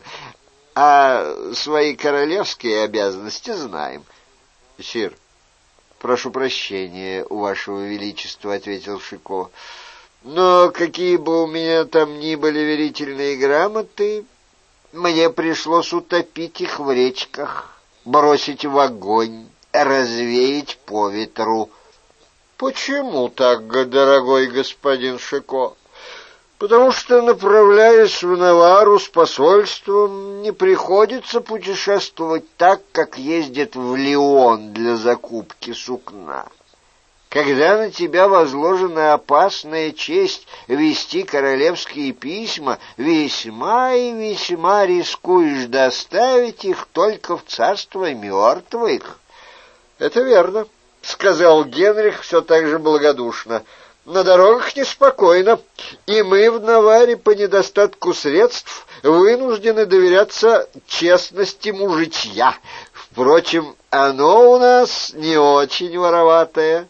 а свои королевские обязанности знаем». «Сир, прошу прощения у вашего величества», — ответил Шико, — «но какие бы у меня там ни были верительные грамоты, мне пришлось утопить их в речках, бросить в огонь, развеять по ветру». «Почему так, дорогой господин Шико?» «Потому что, направляясь в Навару с посольством, не приходится путешествовать так, как ездят в Лион для закупки сукна. Когда на тебя возложена опасная честь вести королевские письма, весьма и весьма рискуешь доставить их только в царство мертвых». «Это верно», — сказал Генрих все так же благодушно. «На дорогах неспокойно, и мы в Наваре по недостатку средств вынуждены доверяться честности мужичья. Впрочем, оно у нас не очень вороватое».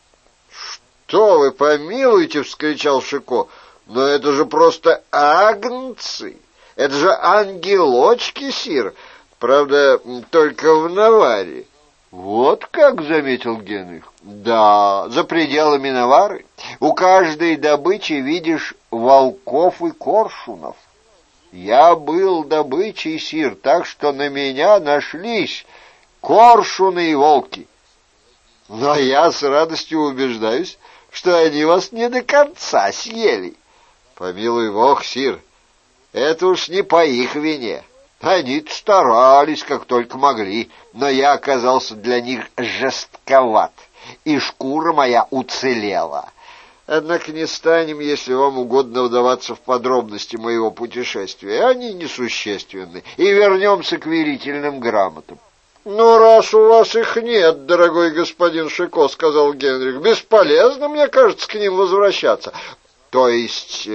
«Что вы, помилуйте!» — вскричал Шико. «Но это же просто агнцы! Это же ангелочки, сир! Правда, только в Наваре». «Вот как», — заметил Генрих. «Да, за пределами Навары у каждой добычи видишь волков и коршунов. Я был добычей, сир, так что на меня нашлись коршуны и волки. Но я с радостью убеждаюсь, что они вас не до конца съели». «Помилуй бог, сир, это уж не по их вине. Они старались, как только могли, но я оказался для них жестковат, и шкура моя уцелела. Однако не станем, если вам угодно, вдаваться в подробности моего путешествия. Они несущественны, и вернемся к верительным грамотам». «Ну, раз у вас их нет, дорогой господин Шико, — сказал Генрих, — бесполезно, мне кажется, к ним возвращаться». «То есть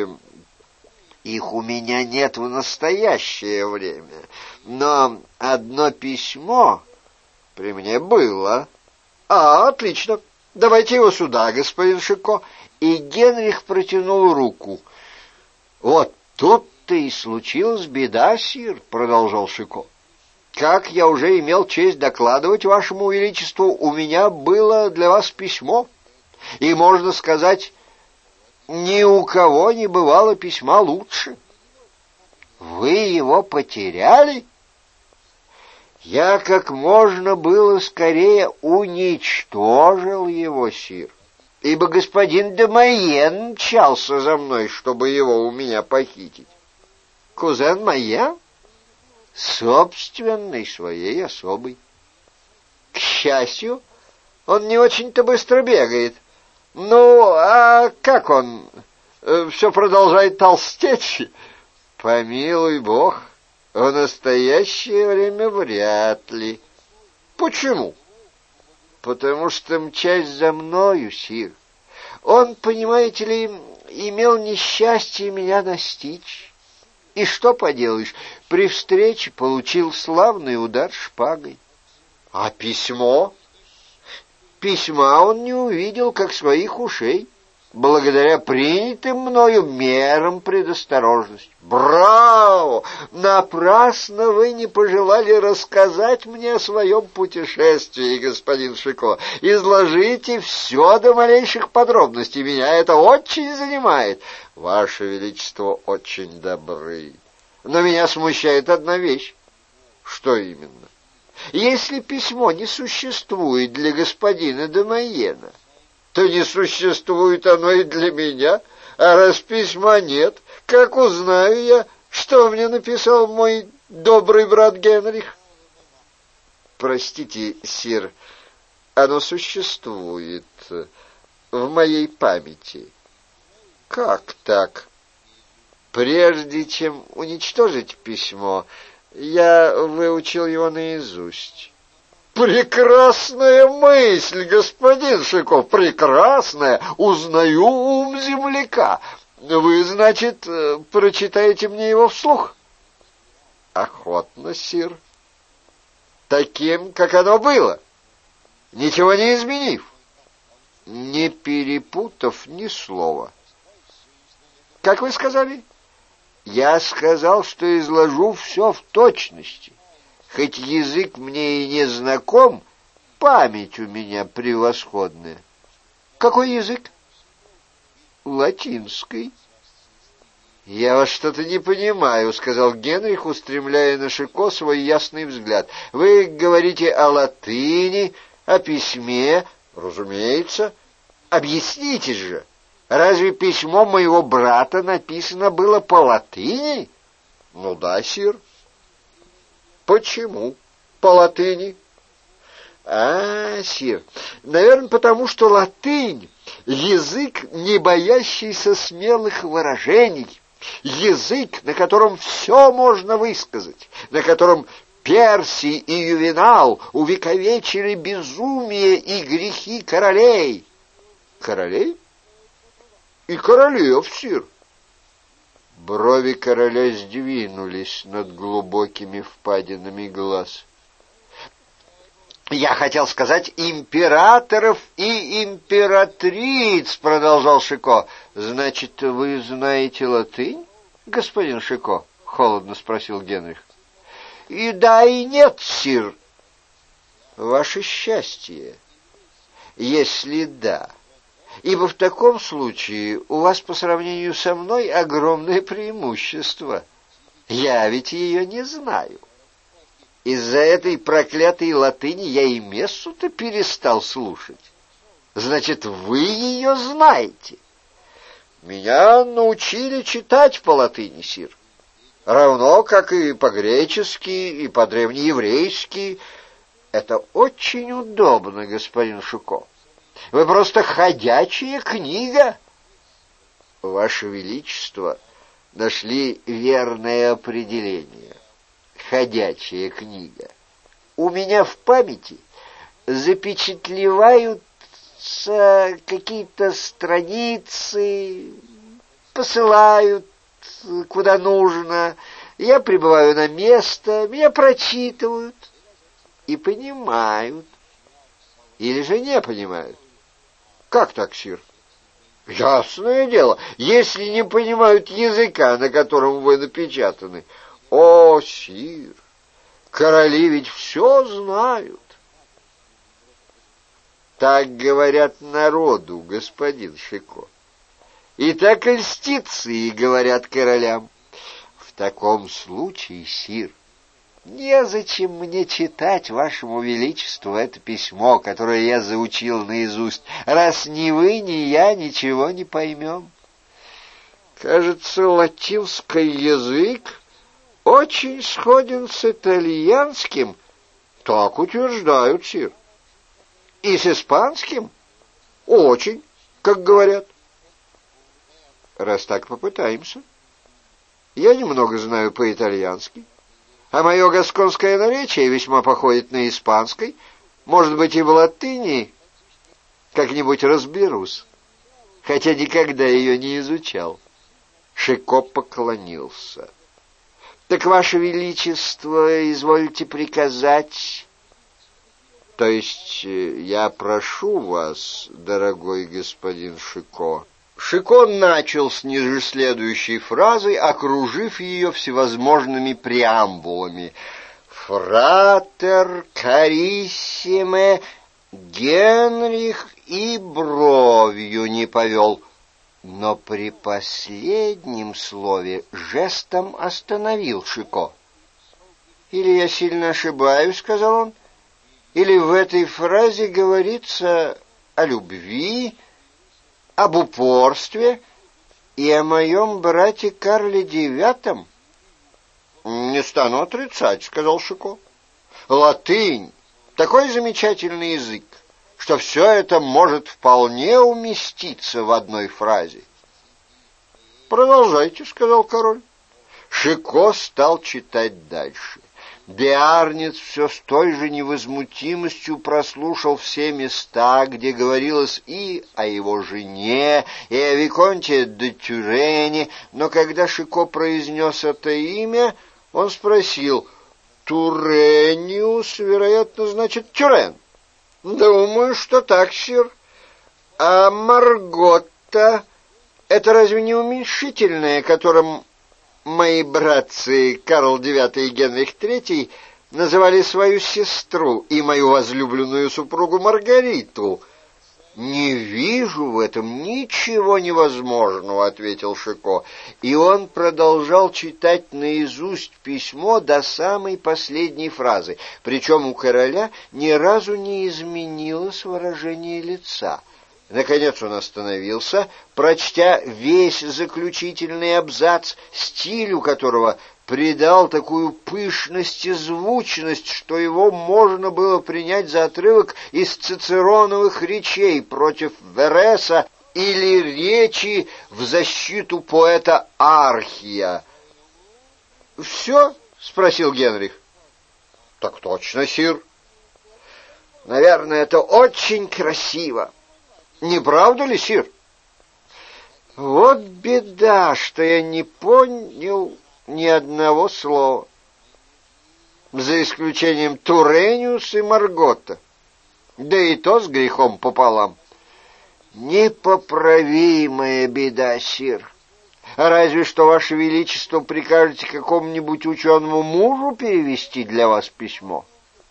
их у меня нет в настоящее время, но одно письмо при мне было». «А, отлично, давайте его сюда, господин Шико». И Генрих протянул руку. «Вот тут тут-то и случилась беда, сир, — продолжал Шико. Как я уже имел честь докладывать вашему величеству, у меня было для вас письмо, и, можно сказать, ни у кого не бывало письма лучше. Вы его потеряли? Я как можно было скорее уничтожил его, сир, ибо господин де Майен мчался за мной, чтобы его у меня похитить. Кузен Майен? Собственной своей особой. К счастью, он не очень-то быстро бегает. Ну, а как он? Все продолжает толстеть? Помилуй Бог, в настоящее время вряд ли. Почему? Потому что, мчась за мною, сир, он, понимаете ли, имел несчастье меня настичь. И что поделаешь, при встрече получил славный удар шпагой. А письмо? Письма он не увидел, как своих ушей, благодаря принятым мною мерам предосторожности. Браво! Напрасно вы не пожелали рассказать мне о своем путешествии, господин Шико. Изложите все до малейших подробностей, меня это очень занимает. Ваше Величество очень добры. Но меня смущает одна вещь. Что именно? Если письмо не существует для господина де Майена, то не существует оно и для меня. А раз письма нет, как узнаю я, что мне написал мой добрый брат Генрих? Простите, сир, оно существует в моей памяти. Как так? Прежде чем уничтожить письмо, я выучил его наизусть. Прекрасная мысль, господин Шико, прекрасная. Узнаю ум земляка. Вы, значит, прочитаете мне его вслух? Охотно, сир. Таким, как оно было, ничего не изменив, не перепутав ни слова. Как вы сказали? Я сказал, что изложу все в точности. Хоть язык мне и не знаком, память у меня превосходная. Какой язык? Латинский. Я вас что-то не понимаю, сказал Генрих, устремляя на Шико свой ясный взгляд. Вы говорите о латыни, о письме, разумеется. Объясните же. Разве письмо моего брата написано было по латыни? Ну да, сир. Почему по латыни? А, сир, наверное, потому что латынь — язык, не боящийся смелых выражений, язык, на котором все можно высказать, на котором Персий и Ювенал увековечили безумие и грехи королей. Королей? И королев, сир. Брови короля сдвинулись над глубокими впадинами глаз. «Я хотел сказать императоров и императриц», — продолжал Шико. «Значит, вы знаете латынь, господин Шико?» — холодно спросил Генрих. «И да, и нет, сир». «Ваше счастье, если да». Ибо в таком случае у вас по сравнению со мной огромное преимущество. Я ведь ее не знаю. Из-за этой проклятой латыни я и мессу-то перестал слушать. Значит, вы ее знаете. Меня научили читать по латыни, сир. Равно, как и по-гречески, и по-древнееврейски. Это очень удобно, господин Шико. Вы просто ходячая книга. Ваше Величество нашли верное определение. Ходячая книга. У меня в памяти запечатлеваются какие-то страницы, посылают куда нужно. Я прибываю на место, меня прочитывают и понимают. Или же не понимают. Как так, сир? Ясное дело, если не понимают языка, на котором вы напечатаны. О, сир, короли ведь все знают. Так говорят народу, господин Шико. И так и льстицы и говорят королям. В таком случае, сир, незачем мне читать вашему величеству это письмо, которое я заучил наизусть, раз ни вы, ни я ничего не поймем. Кажется, латинский язык очень сходен с итальянским. Так утверждают, сир. И с испанским? Очень, как говорят. Раз так, попытаемся. Я немного знаю по-итальянски, а мое гасконское наречие весьма походит на испанский. Может быть, и в латыни как-нибудь разберусь, хотя никогда ее не изучал. Шико поклонился. Так, ваше величество, извольте приказать... То есть я прошу вас, дорогой господин Шико... Шико начал с ниже следующей фразы, окружив ее всевозможными преамбулами. «Фратер кариссиме», Генрих и бровью не повел, но при последнем слове жестом остановил Шико. «Или я сильно ошибаюсь», — сказал он, — «или в этой фразе говорится о любви, об упорстве и о моем брате Карле девятом?» «Не стану отрицать», — сказал Шико. «Латынь — такой замечательный язык, что все это может вполне уместиться в одной фразе». «Продолжайте», — сказал король. Шико стал читать дальше. Биарниц все с той же невозмутимостью прослушал все места, где говорилось и о его жене, и о Виконте де Тюрене, но когда Шико произнес это имя, он спросил: «Турениус, вероятно, значит Тюрен?» «Думаю, что так, сир. А Марготта — это разве не уменьшительное, которым мои братцы Карл девятый и Генрих третий называли свою сестру и мою возлюбленную супругу Маргариту?» «Не вижу в этом ничего невозможного», — ответил Шико, и он продолжал читать наизусть письмо до самой последней фразы, причем у короля ни разу не изменилось выражение лица. Наконец он остановился, прочтя весь заключительный абзац, стилю которого придал такую пышность и звучность, что его можно было принять за отрывок из цицероновых речей против Вереса или речи в защиту поэта Архия. «Все?» — спросил Генрих. «Так точно, сир». «Наверное, это очень красиво. Не правда ли, сир?» «Вот беда, что я не понял ни одного слова, за исключением Турениус и Марготта, да и то с грехом пополам. Непоправимая беда, сир. Разве что, ваше величество, прикажете какому-нибудь ученому мужу перевести для вас письмо?»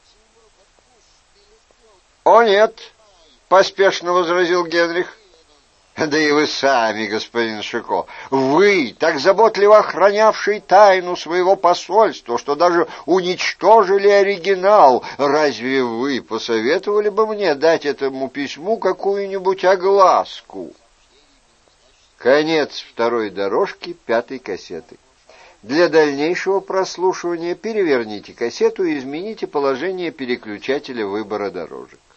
«О, нет», — поспешно возразил Генрих. «Да и вы сами, господин Шико, вы, так заботливо охранявший тайну своего посольства, что даже уничтожили оригинал, разве вы посоветовали бы мне дать этому письму какую-нибудь огласку?» Конец второй дорожки пятой кассеты. Для дальнейшего прослушивания переверните кассету и измените положение переключателя выбора дорожек.